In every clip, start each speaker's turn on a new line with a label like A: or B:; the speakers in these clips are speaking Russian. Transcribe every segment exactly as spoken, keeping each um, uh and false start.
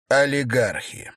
A: Олигархи.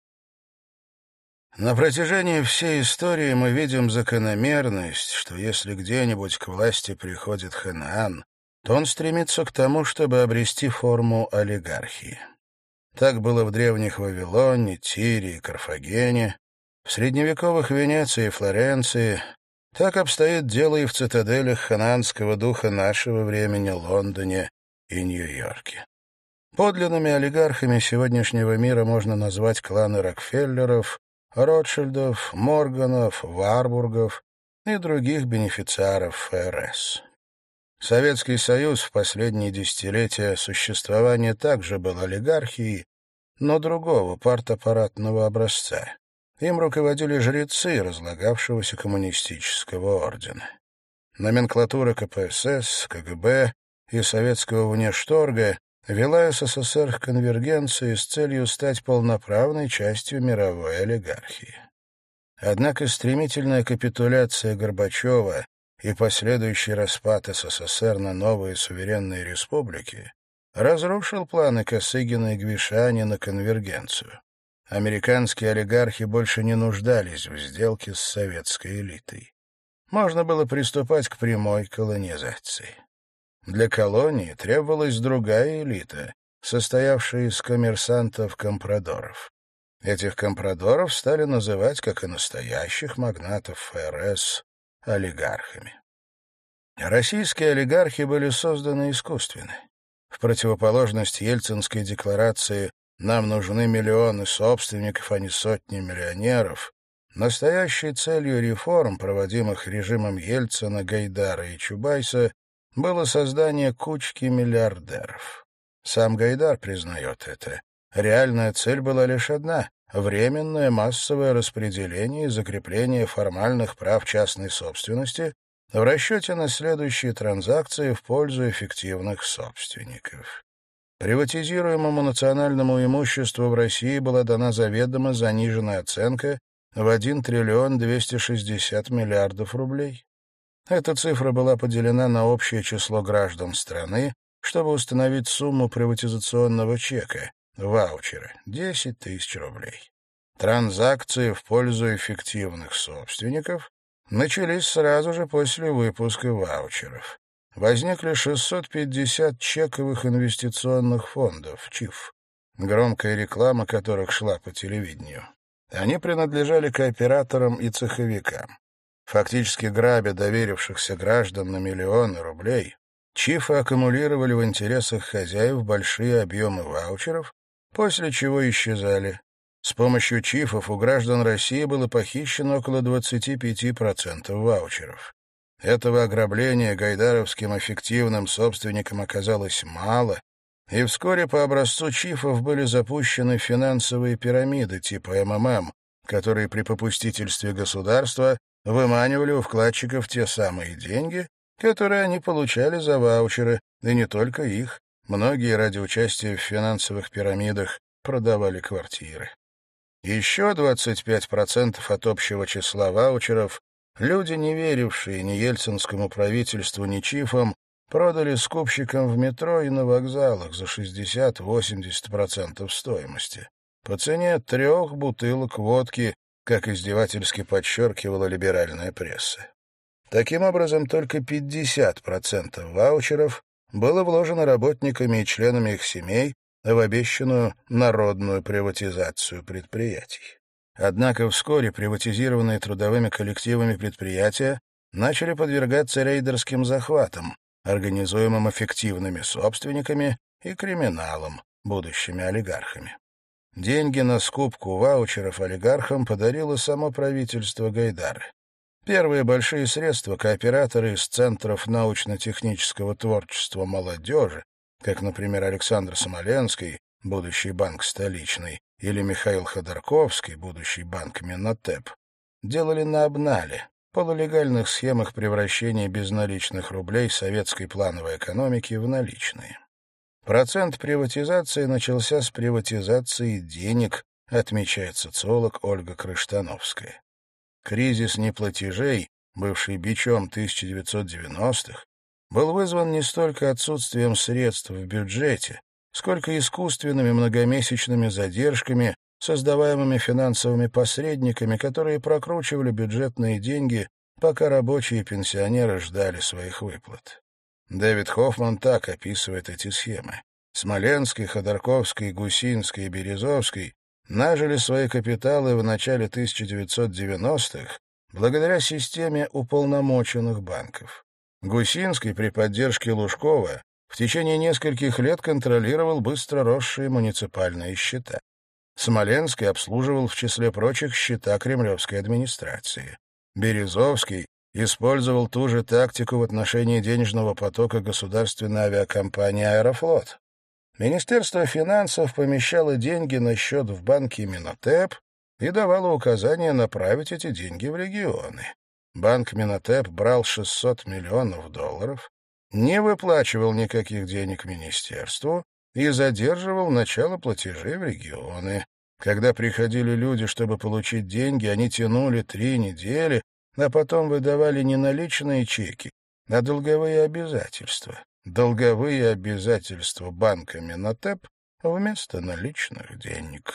A: На протяжении всей истории мы видим закономерность, что если где-нибудь к власти приходит Ханаан, то он стремится к тому, чтобы обрести форму олигархии. Так было в древних Вавилоне, Тире и Карфагене, в средневековых Венеции и Флоренции. Так обстоит дело и в цитаделях ханаанского духа нашего времени, Лондоне и Нью-Йорке. Подлинными олигархами сегодняшнего мира можно назвать кланы Рокфеллеров, Ротшильдов, Морганов, Варбургов и других бенефициаров ФРС. Советский Союз в последние десятилетия существования также был олигархией, но другого партаппаратного образца. Им руководили жрецы разлагавшегося коммунистического ордена. Номенклатура ка пэ эс эс, ка гэ бэ и советского внешторга вела СССР к конвергенции с целью стать полноправной частью мировой олигархии. Однако стремительная капитуляция Горбачева и последующий распад СССР на новые суверенные республики разрушил планы Косыгина и Гвишани на конвергенцию. Американские олигархи больше не нуждались в сделке с советской элитой. Можно было приступать к прямой колонизации. Для колонии требовалась другая элита, состоявшая из коммерсантов-компрадоров. Этих компрадоров стали называть, как и настоящих магнатов ФРС, олигархами. Российские олигархи были созданы искусственно. В противоположность Ельцинской декларации «нам нужны миллионы собственников, а не сотни миллионеров», настоящей целью реформ, проводимых режимом Ельцина, Гайдара и Чубайса, было создание кучки миллиардеров. Сам Гайдар признает это. Реальная цель была лишь одна — временное массовое распределение и закрепление формальных прав частной собственности в расчете на следующие транзакции в пользу эффективных собственников. Приватизируемому национальному имуществу в России была дана заведомо заниженная оценка в один триллион двести шестьдесят миллиардов рублей. Эта цифра была поделена на общее число граждан страны, чтобы установить сумму приватизационного чека, ваучера — десять тысяч рублей. Транзакции в пользу эффективных собственников начались сразу же после выпуска ваучеров. Возникли шестьсот пятьдесят чековых инвестиционных фондов, ЧИФ, громкая реклама которых шла по телевидению. Они принадлежали кооператорам и цеховикам. Фактически грабя доверившихся граждан на миллионы рублей, ЧИФы аккумулировали в интересах хозяев большие объемы ваучеров, после чего исчезали. С помощью ЧИФов у граждан России было похищено около двадцати пяти процентов ваучеров. Этого ограбления гайдаровским эффективным собственникам оказалось мало, и вскоре по образцу ЧИФов были запущены финансовые пирамиды типа эм эм эм, которые при попустительстве государства выманивали у вкладчиков те самые деньги, которые они получали за ваучеры, и не только их. Многие ради участия в финансовых пирамидах продавали квартиры. Еще двадцать пять процентов от общего числа ваучеров люди, не верившие ни ельцинскому правительству, ни ЧИФам, продали скупщикам в метро и на вокзалах за шестьдесят-восемьдесят процентов стоимости. По цене трех бутылок водки, как издевательски подчеркивала либеральная пресса. Таким образом, только пятьдесят процентов ваучеров было вложено работниками и членами их семей в обещанную народную приватизацию предприятий. Однако вскоре приватизированные трудовыми коллективами предприятия начали подвергаться рейдерским захватам, организуемым эффективными собственниками и криминалом, будущими олигархами. Деньги на скупку ваучеров олигархам подарило само правительство Гайдара. Первые большие средства кооператоры из центров научно-технического творчества молодежи, как, например, Александр Смоленский, будущий банк «Столичный», или Михаил Ходорковский, будущий банк «Минотеп», делали на обнале, полулегальных схемах превращения безналичных рублей советской плановой экономики в наличные. Процент приватизации начался с приватизации денег, отмечает социолог Ольга Крыштановская. Кризис неплатежей, бывший бичом тысяча девятьсот девяностых, был вызван не столько отсутствием средств в бюджете, сколько искусственными многомесячными задержками, создаваемыми финансовыми посредниками, которые прокручивали бюджетные деньги, пока рабочие и пенсионеры ждали своих выплат. Дэвид Хоффман так описывает эти схемы. Смоленский, Ходорковский, Гусинский и Березовский нажили свои капиталы в начале тысяча девятьсот девяностых благодаря системе уполномоченных банков. Гусинский при поддержке Лужкова в течение нескольких лет контролировал быстро росшие муниципальные счета. Смоленский обслуживал, в числе прочих, счета кремлевской администрации. Березовский использовал ту же тактику в отношении денежного потока государственной авиакомпании «Аэрофлот». Министерство финансов помещало деньги на счет в банке Минотеп и давало указание направить эти деньги в регионы. Банк Минотеп брал шестьсот миллионов долларов, не выплачивал никаких денег министерству и задерживал начало платежей в регионы. Когда приходили люди, чтобы получить деньги, они тянули три недели, а потом выдавали не наличные чеки, а долговые обязательства. Долговые обязательства банка Минотеп вместо наличных денег.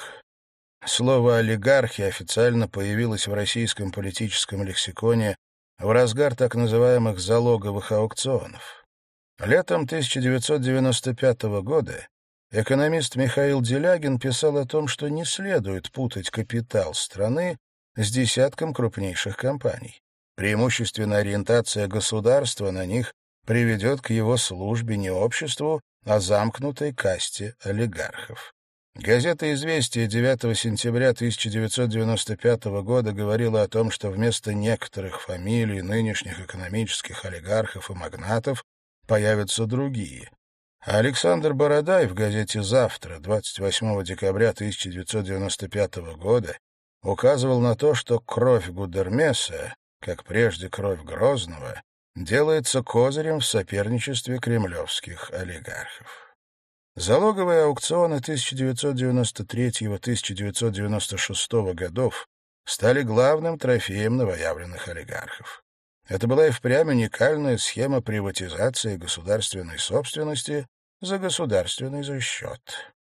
A: Слово «олигархи» официально появилось в российском политическом лексиконе в разгар так называемых залоговых аукционов. Летом тысяча девятьсот девяносто пятого года экономист Михаил Делягин писал о том, что не следует путать капитал страны с десятком крупнейших компаний. Преимущественная ориентация государства на них приведет к его службе не обществу, а замкнутой касте олигархов. Газета «Известия» девятого сентября тысяча девятьсот девяносто пятого года говорила о том, что вместо некоторых фамилий нынешних экономических олигархов и магнатов появятся другие. А Александр Бородай в газете «Завтра» двадцать восьмого декабря тысяча девятьсот девяносто пятого года указывал на то, что кровь Гудермеса, как прежде кровь Грозного, делается козырем в соперничестве кремлевских олигархов. Залоговые аукционы тысяча девятьсот девяносто третьего — тысяча девятьсот девяносто шестого годов стали главным трофеем новоявленных олигархов. Это была и впрямь уникальная схема приватизации государственной собственности за государственный же счет.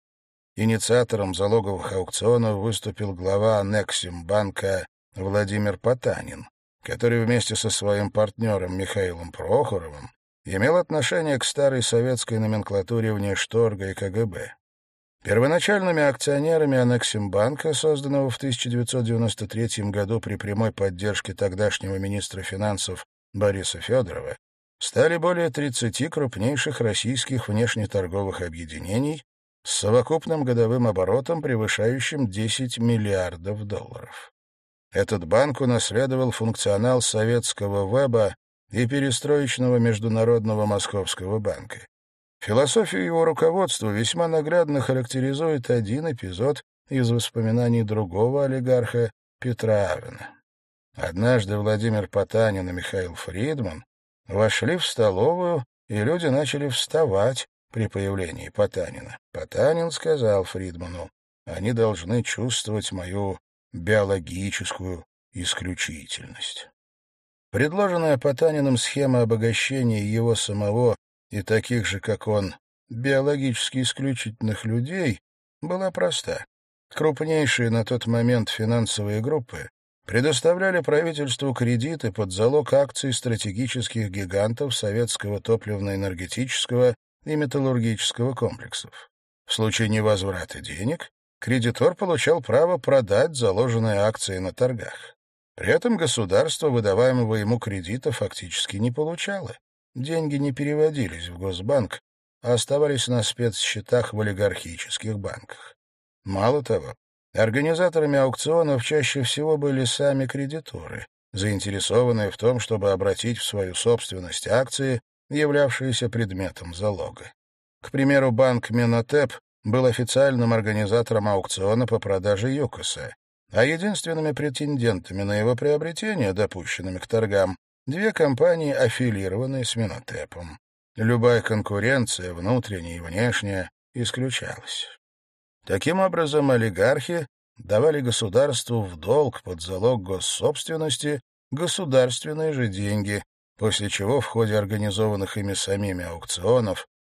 A: Инициатором залоговых аукционов выступил глава Анексимбанка Владимир Потанин, который вместе со своим партнером Михаилом Прохоровым имел отношение к старой советской номенклатуре внешторга и ка гэ бэ. Первоначальными акционерами Анексимбанка, созданного в тысяча девятьсот девяносто третьем году при прямой поддержке тогдашнего министра финансов Бориса Федорова, стали более тридцати крупнейших российских внешнеторговых объединений с совокупным годовым оборотом, превышающим десять миллиардов долларов. Этот банк унаследовал функционал советского веба и перестроечного Международного Московского банка. Философию его руководства весьма наглядно характеризует один эпизод из воспоминаний другого олигарха Петра Авена. Однажды Владимир Потанин и Михаил Фридман вошли в столовую, и люди начали вставать при появлении Потанина. Потанин сказал Фридману: «Они должны чувствовать мою биологическую исключительность». Предложенная Потаниным схема обогащения его самого и таких же, как он, биологически исключительных людей была проста. Крупнейшие на тот момент финансовые группы предоставляли правительству кредиты под залог акций стратегических гигантов советского топливно-энергетического и металлургического комплексов. В случае невозврата денег кредитор получал право продать заложенные акции на торгах. При этом государство выдаваемого ему кредита фактически не получало. Деньги не переводились в Госбанк, а оставались на спецсчетах в олигархических банках. Мало того, организаторами аукционов чаще всего были сами кредиторы, заинтересованные в том, чтобы обратить в свою собственность акции, являвшиеся предметом залога. К примеру, банк Минотеп был официальным организатором аукциона по продаже ЮКОСа, а единственными претендентами на его приобретение, допущенными к торгам, две компании, аффилированные с Минотепом. Любая конкуренция, внутренняя и внешняя, исключалась. Таким образом, олигархи давали государству в долг под залог госсобственности государственные же деньги, после чего в ходе организованных ими самими аукционов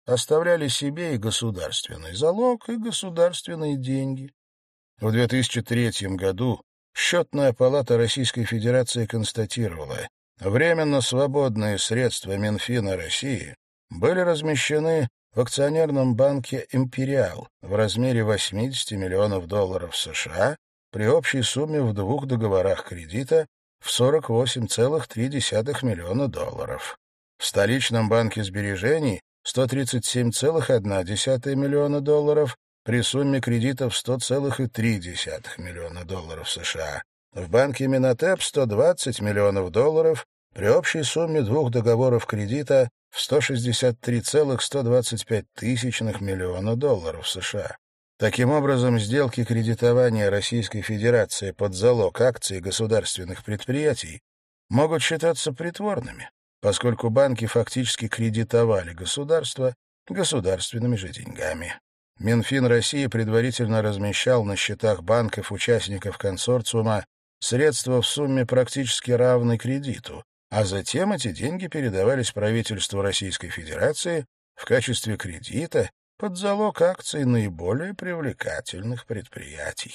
A: оставляли себе и государственный залог, и государственные деньги. В две тысячи третьем году Счетная палата Российской Федерации констатировала, временно свободные средства Минфина России были размещены в акционерном банке «Империал» в размере восемьдесят миллионов долларов США при общей сумме в двух договорах кредита в сорок восемь целых три десятых миллиона долларов. В столичном банке сбережений сто тридцать семь целых одна десятая миллиона долларов при сумме кредитов сто целых три десятых миллиона долларов США. В банке Минотеп сто двадцать миллионов долларов при общей сумме двух договоров кредита в сто шестьдесят три целых сто двадцать пять тысячных миллиона долларов США. Таким образом, сделки кредитования Российской Федерации под залог акций государственных предприятий могут считаться притворными, поскольку банки фактически кредитовали государство государственными же деньгами. Минфин России предварительно размещал на счетах банков-участников консорциума средства в сумме практически равной кредиту, а затем эти деньги передавались правительству Российской Федерации в качестве кредита под залог акций наиболее привлекательных предприятий.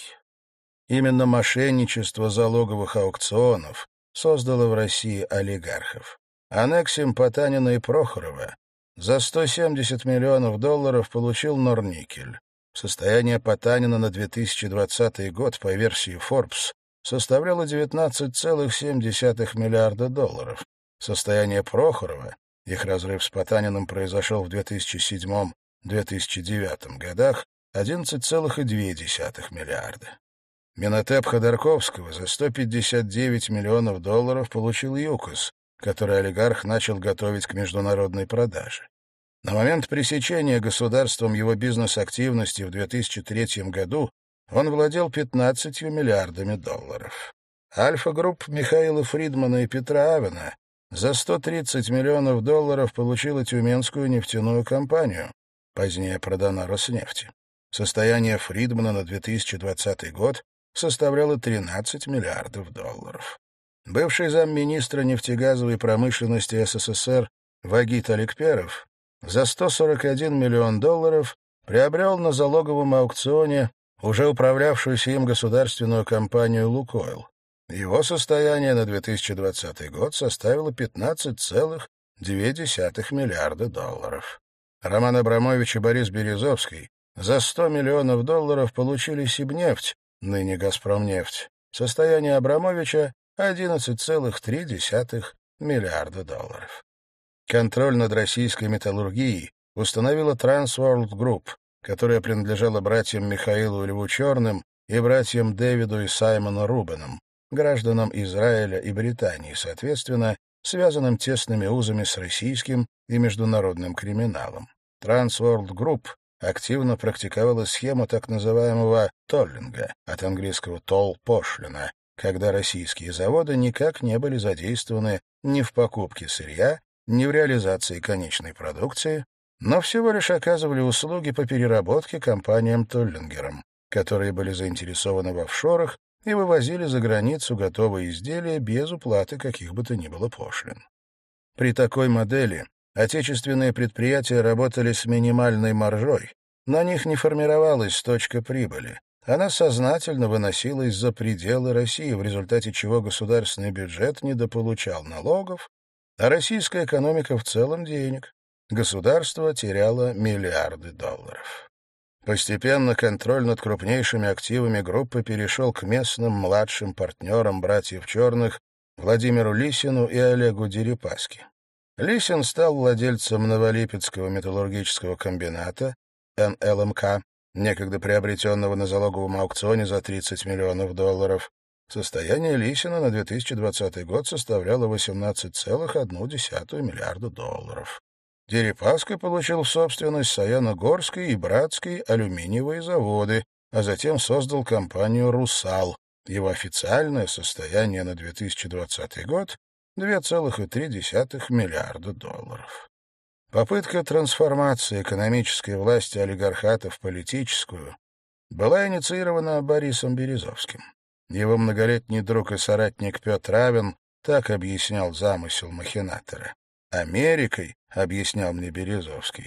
A: Именно мошенничество залоговых аукционов создало в России олигархов. Аннексим Потанина и Прохорова за сто семьдесят миллионов долларов получил Норникель. Состояние Потанина на две тысячи двадцатый год по версии Forbes составляло девятнадцать целых семь десятых миллиарда долларов. Состояние Прохорова, их разрыв с Потаниным произошел в две тысячи седьмом — две тысячи девятом годах, одиннадцать целых две десятых миллиарда. Минотеп Ходорковского за сто пятьдесят девять миллионов долларов получил ЮКОС, который олигарх начал готовить к международной продаже. На момент пресечения государством его бизнес-активности в две тысячи третьем году он владел пятнадцатью миллиардами долларов. Альфа-групп Михаила Фридмана и Петра Авена за сто тридцать миллионов долларов получила Тюменскую нефтяную компанию, позднее продана Роснефти. Состояние Фридмана на две тысячи двадцатый год составляло тринадцать миллиардов долларов. Бывший замминистра нефтегазовой промышленности СССР Вагит Аликперов за сто сорок один миллион долларов приобрел на залоговом аукционе уже управлявшуюся им государственную компанию «Лукойл». Его состояние на две тысячи двадцатый год составило пятнадцать целых две десятых миллиарда долларов. Роман Абрамович и Борис Березовский за сто миллионов долларов получили Сибнефть, ныне Газпромнефть. Состояние Абрамовича — одиннадцать целых три десятых миллиарда долларов. Контроль над российской металлургией установила Transworld Group, которая принадлежала братьям Михаилу и Льву Черным и братьям Дэвиду и Саймону Рубенам, гражданам Израиля и Британии, соответственно, связанным тесными узами с российским и международным криминалом. Transworld Group активно практиковала схему так называемого толлинга, от английского «toll» — пошлина, когда российские заводы никак не были задействованы ни в покупке сырья, ни в реализации конечной продукции, но всего лишь оказывали услуги по переработке компаниям-толлингерам, которые были заинтересованы в офшорах и вывозили за границу готовые изделия без уплаты каких бы то ни было пошлин. При такой модели отечественные предприятия работали с минимальной маржой, на них не формировалась точка прибыли, она сознательно выносилась за пределы России, в результате чего государственный бюджет недополучал налогов, а российская экономика в целом денег. Государство теряло миллиарды долларов. Постепенно контроль над крупнейшими активами группы перешел к местным младшим партнерам братьев Черных Владимиру Лисину и Олегу Дерипаски. Лисин стал владельцем Новолипецкого металлургического комбината эн эл эм ка, некогда приобретенного на залоговом аукционе за тридцать миллионов долларов. Состояние Лисина на две тысячи двадцатый год составляло восемнадцать целых одну десятую миллиарда долларов. Дерипаска получил в собственность Саяногорский и Братский алюминиевые заводы, а затем создал компанию «Русал». Его официальное состояние на две тысячи двадцатый год — две целых три десятых миллиарда долларов. Попытка трансформации экономической власти олигархата в политическую была инициирована Борисом Березовским. Его многолетний друг и соратник Петр Авен так объяснял замысел махинатора. «Америкой, — объяснял мне Березовский,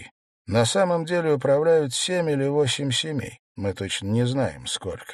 A: На самом деле управляют семь или восемь семей, мы точно не знаем, сколько.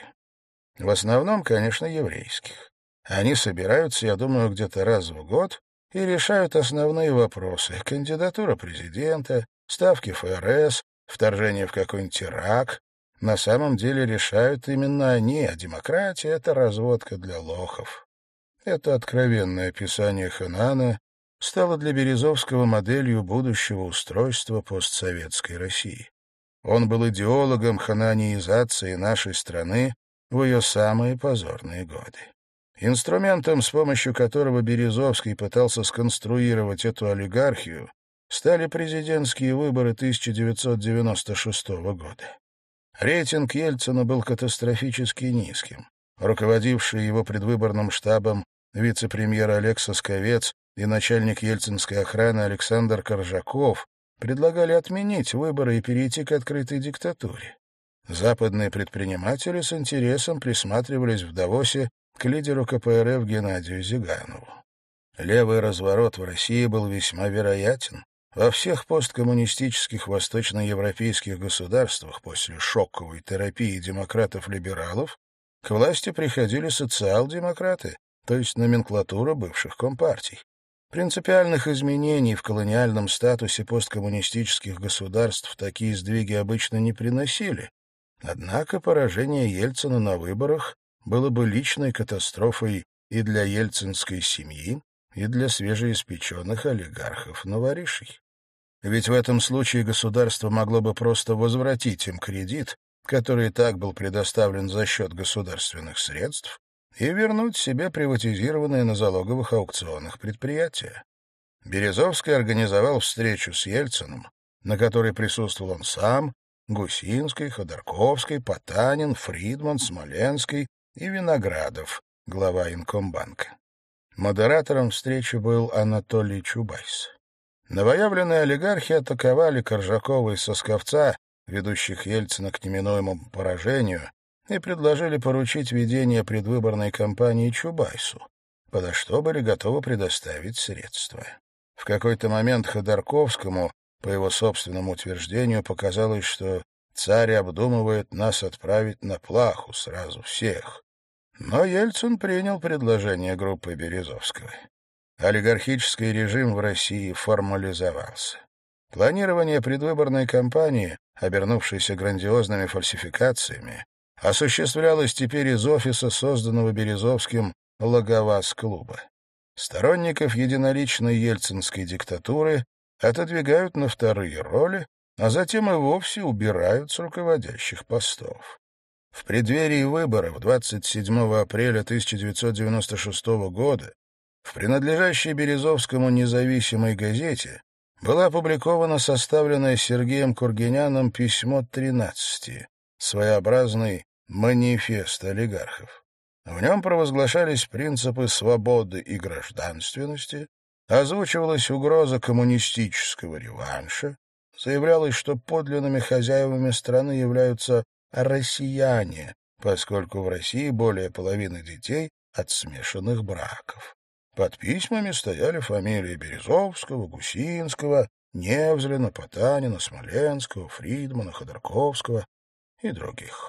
A: В основном, конечно, еврейских. Они собираются, я думаю, где-то раз в год и решают основные вопросы: кандидатура президента, ставки ФРС, вторжение в какой-нибудь Ирак. На самом деле решают именно они, а демократия — это разводка для лохов. Это откровенное описание Ханаана стало для Березовского моделью будущего устройства постсоветской России. Он был идеологом ханаанизации нашей страны в ее самые позорные годы. Инструментом, с помощью которого Березовский пытался сконструировать эту олигархию, стали президентские выборы тысяча девятьсот девяносто шестого года. Рейтинг Ельцина был катастрофически низким. Руководивший его предвыборным штабом вице-премьер Олег Сосковец и начальник ельцинской охраны Александр Коржаков предлагали отменить выборы и перейти к открытой диктатуре. Западные предприниматели с интересом присматривались в Давосе к лидеру ка пэ эр эф Геннадию Зиганову. Левый разворот в России был весьма вероятен. Во всех посткоммунистических восточноевропейских государствах после шоковой терапии демократов-либералов к власти приходили социал-демократы, то есть номенклатура бывших компартий. Принципиальных изменений в колониальном статусе посткоммунистических государств такие сдвиги обычно не приносили. Однако поражение Ельцина на выборах было бы личной катастрофой и для ельцинской семьи, и для свежеиспеченных олигархов-новоришей. Ведь в этом случае государство могло бы просто возвратить им кредит, который и так был предоставлен за счет государственных средств, и вернуть себе приватизированные на залоговых аукционах предприятия. Березовский организовал встречу с Ельциным, на которой присутствовал он сам, Гусинский, Ходорковский, Потанин, Фридман, Смоленский и Виноградов, глава Инкомбанка. Модератором встречи был Анатолий Чубайс. Новоявленные олигархи атаковали Коржакова и Сосковца, ведущих Ельцина к неминуемому поражению, и предложили поручить ведение предвыборной кампании Чубайсу, подо что были готовы предоставить средства. В какой-то момент Ходорковскому, по его собственному утверждению, показалось, что царь обдумывает нас отправить на плаху сразу всех. Но Ельцин принял предложение группы Березовского. Олигархический режим в России формализовался. Планирование предвыборной кампании, обернувшейся грандиозными фальсификациями, осуществлялось теперь из офиса, созданного Березовским Лаговаз-клуба. Сторонников единоличной ельцинской диктатуры отодвигают на вторые роли, а затем и вовсе убирают с руководящих постов. В преддверии выборов двадцать седьмого апреля тысяча девятьсот девяносто шестого года в принадлежащей Березовскому независимой газете была опубликована составленное Сергеем Кургиняном письмо тринадцати, своеобразный манифест олигархов. В нем провозглашались принципы свободы и гражданственности, озвучивалась угроза коммунистического реванша, заявлялось, что подлинными хозяевами страны являются россияне, поскольку в России более половины детей от смешанных браков. Под письмами стояли фамилии Березовского, Гусинского, Невзлина, Потанина, Смоленского, Фридмана, Ходорковского и других.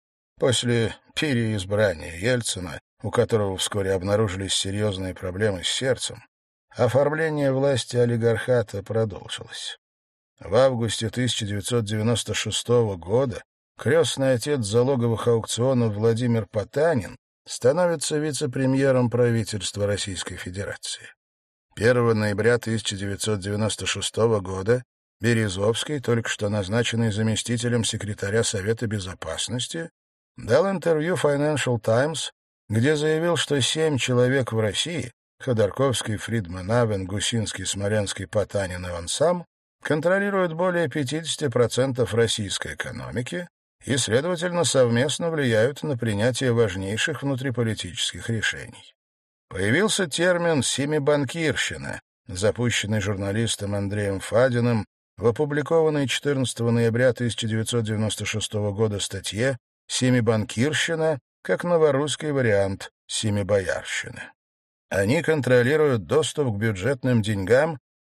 A: После переизбрания Ельцина, у которого вскоре обнаружились серьезные проблемы с сердцем, оформление власти олигархата продолжилось. В августе тысяча девятьсот девяносто шестого года крестный отец залоговых аукционов Владимир Потанин становится вице-премьером правительства Российской Федерации. первого ноября тысяча девятьсот девяносто шестого года Березовский, только что назначенный заместителем секретаря Совета Безопасности, дал интервью Financial Times, где заявил, что семь человек в России — Ходорковский, Фридман, Авен, Гусинский, Смоленский, Потанин и он сам — контролируют более пятидесяти процентов российской экономики и, следовательно, совместно влияют на принятие важнейших внутриполитических решений. Появился термин «семибанкирщина», запущенный журналистом Андреем Фадиным в опубликованной четырнадцатого ноября тысяча девятьсот девяносто шестого года статье «Семибанкирщина» как новорусский вариант «семибоярщины». Они контролируют доступ к бюджетным деньгам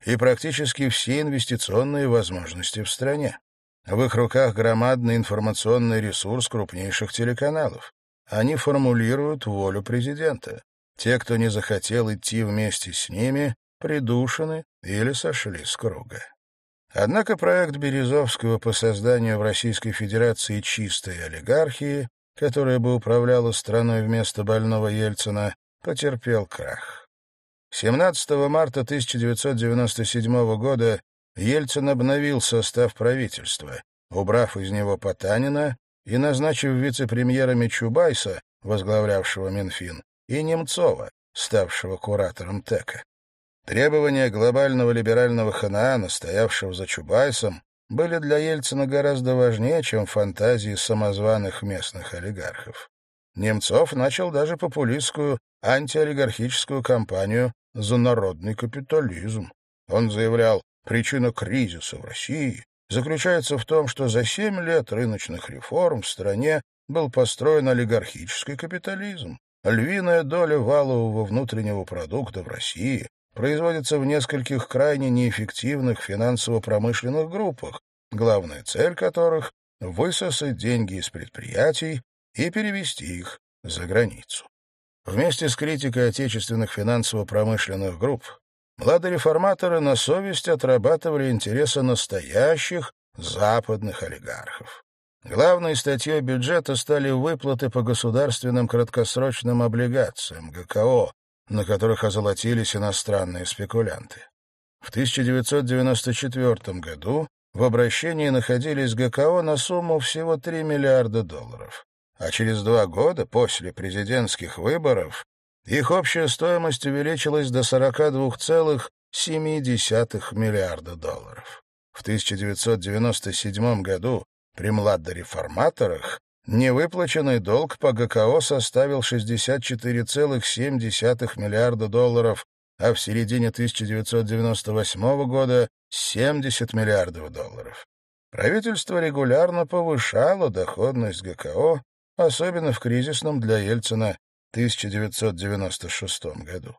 A: и практически все инвестиционные возможности в стране. В их руках громадный информационный ресурс крупнейших телеканалов. Они формулируют волю президента. Те, кто не захотел идти вместе с ними, придушены или сошли с круга. Однако проект Березовского по созданию в Российской Федерации чистой олигархии, которая бы управляла страной вместо больного Ельцина, потерпел крах. семнадцатого марта тысяча девятьсот девяносто седьмого года Ельцин обновил состав правительства, убрав из него Потанина и назначив вице-премьерами Чубайса, возглавлявшего Минфин, и Немцова, ставшего куратором ТЭКа. Требования глобального либерального Ханаана, стоявшего за Чубайсом, были для Ельцина гораздо важнее, чем фантазии самозваных местных олигархов. Немцов начал даже популистскую антиолигархическую кампанию за народный капитализм. Он заявлял, причина кризиса в России заключается в том, что за семь лет рыночных реформ в стране был построен олигархический капитализм. Львиная доля валового внутреннего продукта в России производится в нескольких крайне неэффективных финансово-промышленных группах, главная цель которых — высосать деньги из предприятий и перевести их за границу. Вместе с критикой отечественных финансово-промышленных групп младореформаторы на совесть отрабатывали интересы настоящих западных олигархов. Главной статьей бюджета стали выплаты по государственным краткосрочным облигациям, ГКО, на которых озолотились иностранные спекулянты. В тысяча девятьсот девяносто четвёртом году в обращении находились ГКО на сумму всего три миллиарда долларов, а через два года после президентских выборов их общая стоимость увеличилась до сорок два целых семь десятых миллиарда долларов. В тысяча девятьсот девяносто седьмом году при младореформаторах невыплаченный долг по ГКО составил шестьдесят четыре целых семь десятых миллиарда долларов, а в середине тысяча девятьсот девяносто восьмого года — семьдесят миллиардов долларов. Правительство регулярно повышало доходность ГКО, особенно в кризисном для Ельцина тысяча девятьсот девяносто шестом году.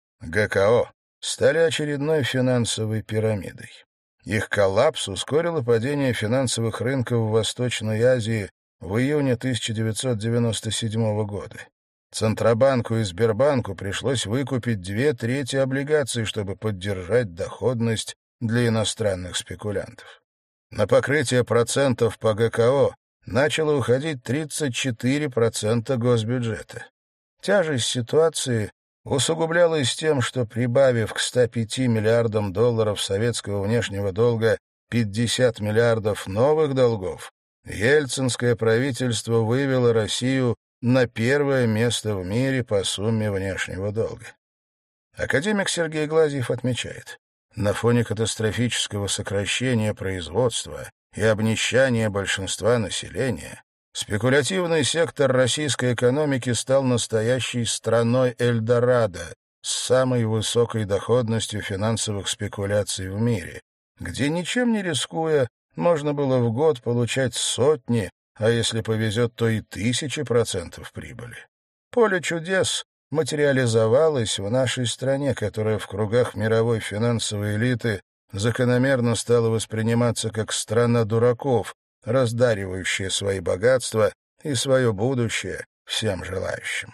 A: ГКО стали очередной финансовой пирамидой. Их коллапс ускорило падение финансовых рынков в Восточной Азии в июне тысяча девятьсот девяносто седьмого года. Центробанку и Сбербанку пришлось выкупить две трети облигаций, чтобы поддержать доходность для иностранных спекулянтов. На покрытие процентов по ГКО начало уходить тридцать четыре процента госбюджета. Тяжесть ситуации усугублялась тем, что, прибавив к ста пяти миллиардам долларов советского внешнего долга пятьдесят миллиардов новых долгов, ельцинское правительство вывело Россию на первое место в мире по сумме внешнего долга. Академик Сергей Глазьев отмечает, на фоне катастрофического сокращения производства и обнищания большинства населения спекулятивный сектор российской экономики стал настоящей страной Эльдорадо с самой высокой доходностью финансовых спекуляций в мире, где, ничем не рискуя, можно было в год получать сотни, а если повезет, то и тысячи процентов прибыли. Поле чудес материализовалось в нашей стране, которая в кругах мировой финансовой элиты закономерно стала восприниматься как страна дураков, раздаривающая свои богатства и свое будущее всем желающим.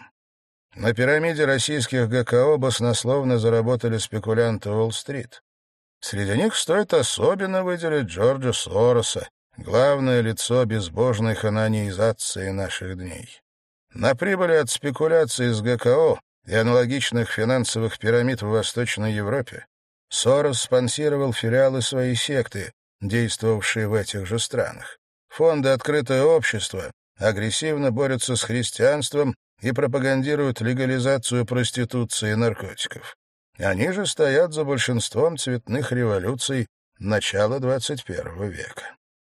A: На пирамиде российских ГКО баснословно заработали спекулянты Уолл-стрит. Среди них стоит особенно выделить Джорджа Сороса, главное лицо безбожной хананеизации наших дней. На прибыли от спекуляций с ГКО и аналогичных финансовых пирамид в Восточной Европе Сорос спонсировал филиалы своей секты, действовавшие в этих же странах. Фонды «Открытое общество» агрессивно борются с христианством и пропагандируют легализацию проституции и наркотиков. Они же стоят за большинством цветных революций начала двадцать первого века.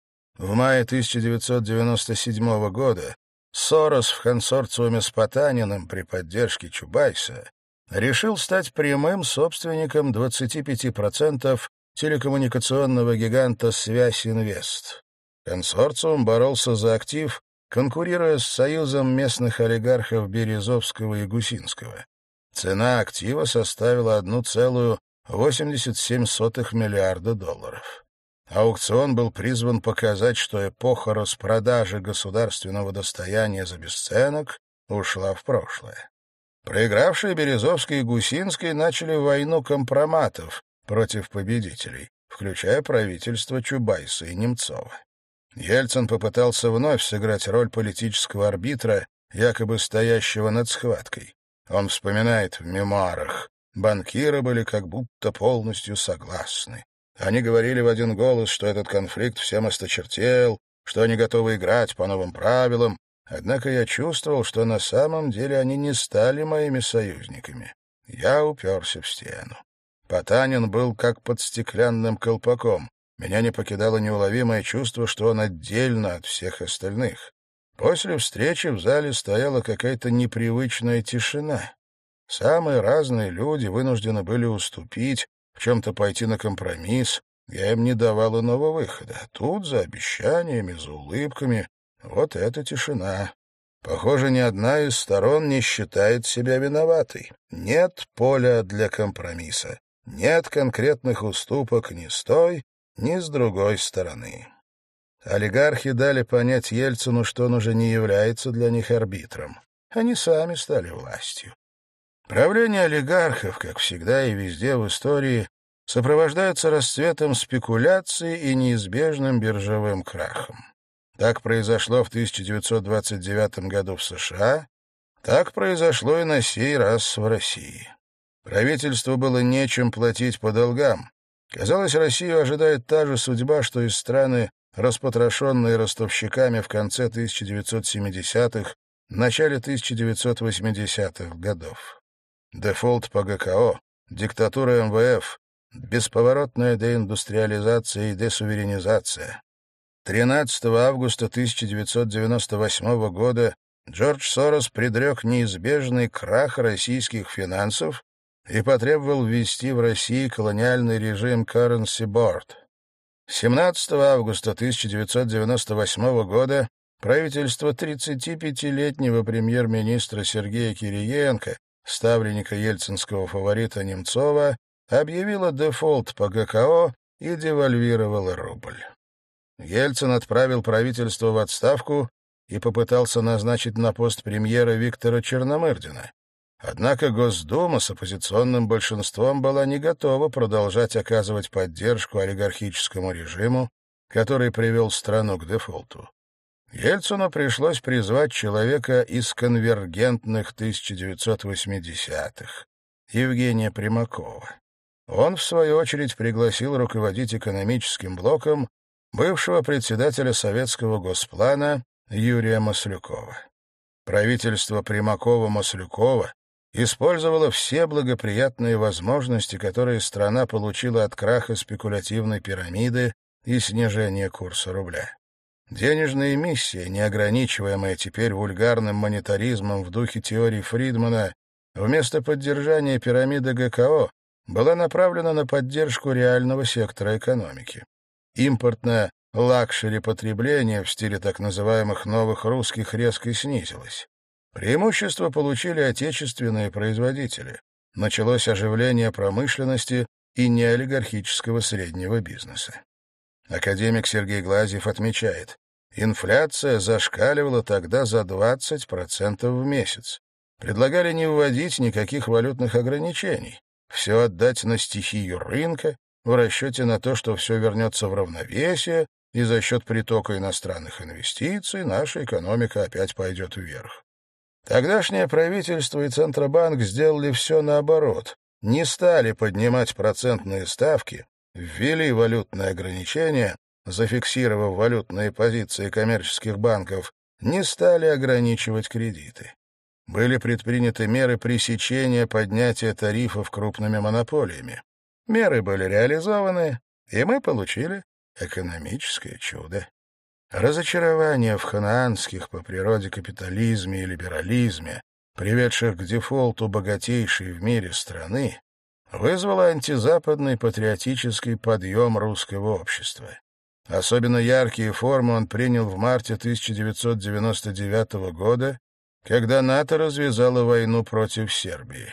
A: В мае тысяча девятьсот девяносто седьмого года Сорос в консорциуме с Потаниным при поддержке Чубайса решил стать прямым собственником двадцати пяти процентов телекоммуникационного гиганта «Связь Инвест». Консорциум боролся за актив, конкурируя с союзом местных олигархов Березовского и Гусинского. Цена актива составила одну целую восемьдесят семь сотых миллиарда долларов. Аукцион был призван показать, что эпоха распродажи государственного достояния за бесценок ушла в прошлое. Проигравшие Березовский и Гусинский начали войну компроматов против победителей, включая правительство Чубайса и Немцова. Ельцин попытался вновь сыграть роль политического арбитра, якобы стоящего над схваткой. Он вспоминает в мемуарах: банкиры были как будто полностью согласны. Они говорили в один голос, что этот конфликт всем осточертел, что они готовы играть по новым правилам, однако я чувствовал, что на самом деле они не стали моими союзниками. Я уперся в стену. Потанин был как под стеклянным колпаком. Меня не покидало неуловимое чувство, что он отдельно от всех остальных. После встречи в зале стояла какая-то непривычная тишина. Самые разные люди вынуждены были уступить, в чем-то пойти на компромисс. Я им не давал иного выхода. А тут за обещаниями, за улыбками вот эта тишина. Похоже, ни одна из сторон не считает себя виноватой. Нет поля для компромисса. Нет конкретных уступок ни с той, ни с другой стороны. Олигархи дали понять Ельцину, что он уже не является для них арбитром. Они сами стали властью. Правление олигархов, как всегда и везде в истории, сопровождается расцветом спекуляций и неизбежным биржевым крахом. Так произошло в тысяча девятьсот двадцать девятом году в США, так произошло и на сей раз в России. Правительству было нечем платить по долгам. Казалось, Россию ожидает та же судьба, что и страны, распотрошенные ростовщиками в конце тысяча девятьсот семидесятых, начале тысяча девятьсот восьмидесятых годов. Дефолт по ГКО, диктатура эм вэ эф, бесповоротная деиндустриализация и десуверенизация. тринадцатого августа тысяча девятьсот девяносто восьмого года Джордж Сорос предрек неизбежный крах российских финансов и потребовал ввести в России колониальный режим Currency Board. семнадцатого августа тысяча девятьсот девяносто восьмого года правительство тридцатипятилетнего премьер-министра Сергея Кириенко, ставленника ельцинского фаворита Немцова, объявило дефолт по ГКО и девальвировало рубль. Ельцин отправил правительство в отставку и попытался назначить на пост премьера Виктора Черномырдина. Однако Госдума с оппозиционным большинством была не готова продолжать оказывать поддержку олигархическому режиму, который привел страну к дефолту. Ельцину пришлось призвать человека из конвергентных тысяча девятьсот восьмидесятых, Евгения Примакова. Он, в свою очередь, пригласил руководить экономическим блоком бывшего председателя Советского Госплана Юрия Маслюкова. Правительство Примакова-Маслюкова использовало все благоприятные возможности, которые страна получила от краха спекулятивной пирамиды и снижения курса рубля. Денежная эмиссия, неограничиваемая теперь вульгарным монетаризмом в духе теории Фридмана, вместо поддержания пирамиды ГКО, была направлена на поддержку реального сектора экономики. Импортное лакшери-потребление в стиле так называемых новых русских резко снизилось. Преимущество получили отечественные производители. Началось оживление промышленности и неолигархического среднего бизнеса. Академик Сергей Глазьев отмечает, инфляция зашкаливала тогда за двадцать процентов в месяц. Предлагали не вводить никаких валютных ограничений, все отдать на стихию рынка, в расчете на то, что все вернется в равновесие, и за счет притока иностранных инвестиций наша экономика опять пойдет вверх. Тогдашнее правительство и Центробанк сделали все наоборот, не стали поднимать процентные ставки, ввели валютные ограничения, зафиксировав валютные позиции коммерческих банков, не стали ограничивать кредиты. Были предприняты меры пресечения поднятия тарифов крупными монополиями. Меры были реализованы, и мы получили экономическое чудо. Разочарование в ханаанских по природе капитализме и либерализме, приведших к дефолту богатейшей в мире страны, вызвало антизападный патриотический подъем русского общества. Особенно яркие формы он принял в марте тысяча девятьсот девяносто девятого года, когда НАТО развязало войну против Сербии.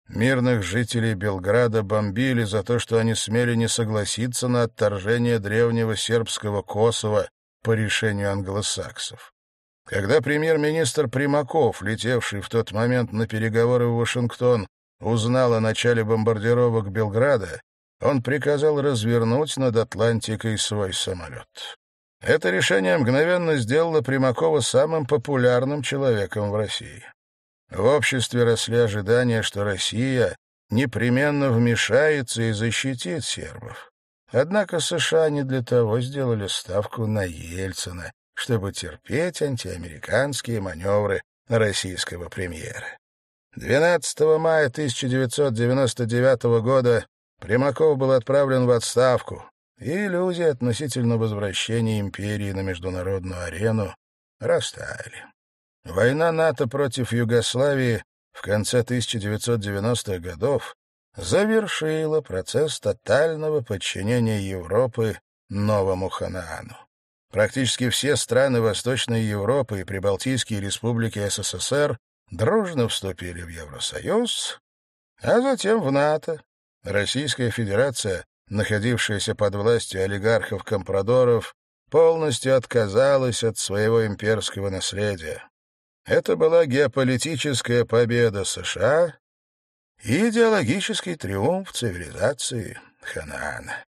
A: Мирных жителей Белграда бомбили за то, что они смели не согласиться на отторжение древнего сербского Косово по решению англосаксов. Когда премьер-министр Примаков, летевший в тот момент на переговоры в Вашингтон, узнал о начале бомбардировок Белграда, он приказал развернуть над Атлантикой свой самолет. Это решение мгновенно сделало Примакова самым популярным человеком в России. В обществе росли ожидания, что Россия непременно вмешается и защитит сербов. Однако США не для того сделали ставку на Ельцина, чтобы терпеть антиамериканские маневры российского премьера. двенадцатого мая тысяча девятьсот девяносто девятого года Примаков был отправлен в отставку, и иллюзии относительно возвращения империи на международную арену растаяли. Война НАТО против Югославии в конце тысяча девятьсот девяностых годов завершила процесс тотального подчинения Европы новому Ханаану. Практически все страны Восточной Европы и прибалтийские республики СССР дружно вступили в Евросоюз, а затем в НАТО. Российская Федерация, находившаяся под властью олигархов-компрадоров, полностью отказалась от своего имперского наследия. Это была геополитическая победа США и идеологический триумф цивилизации Ханаана.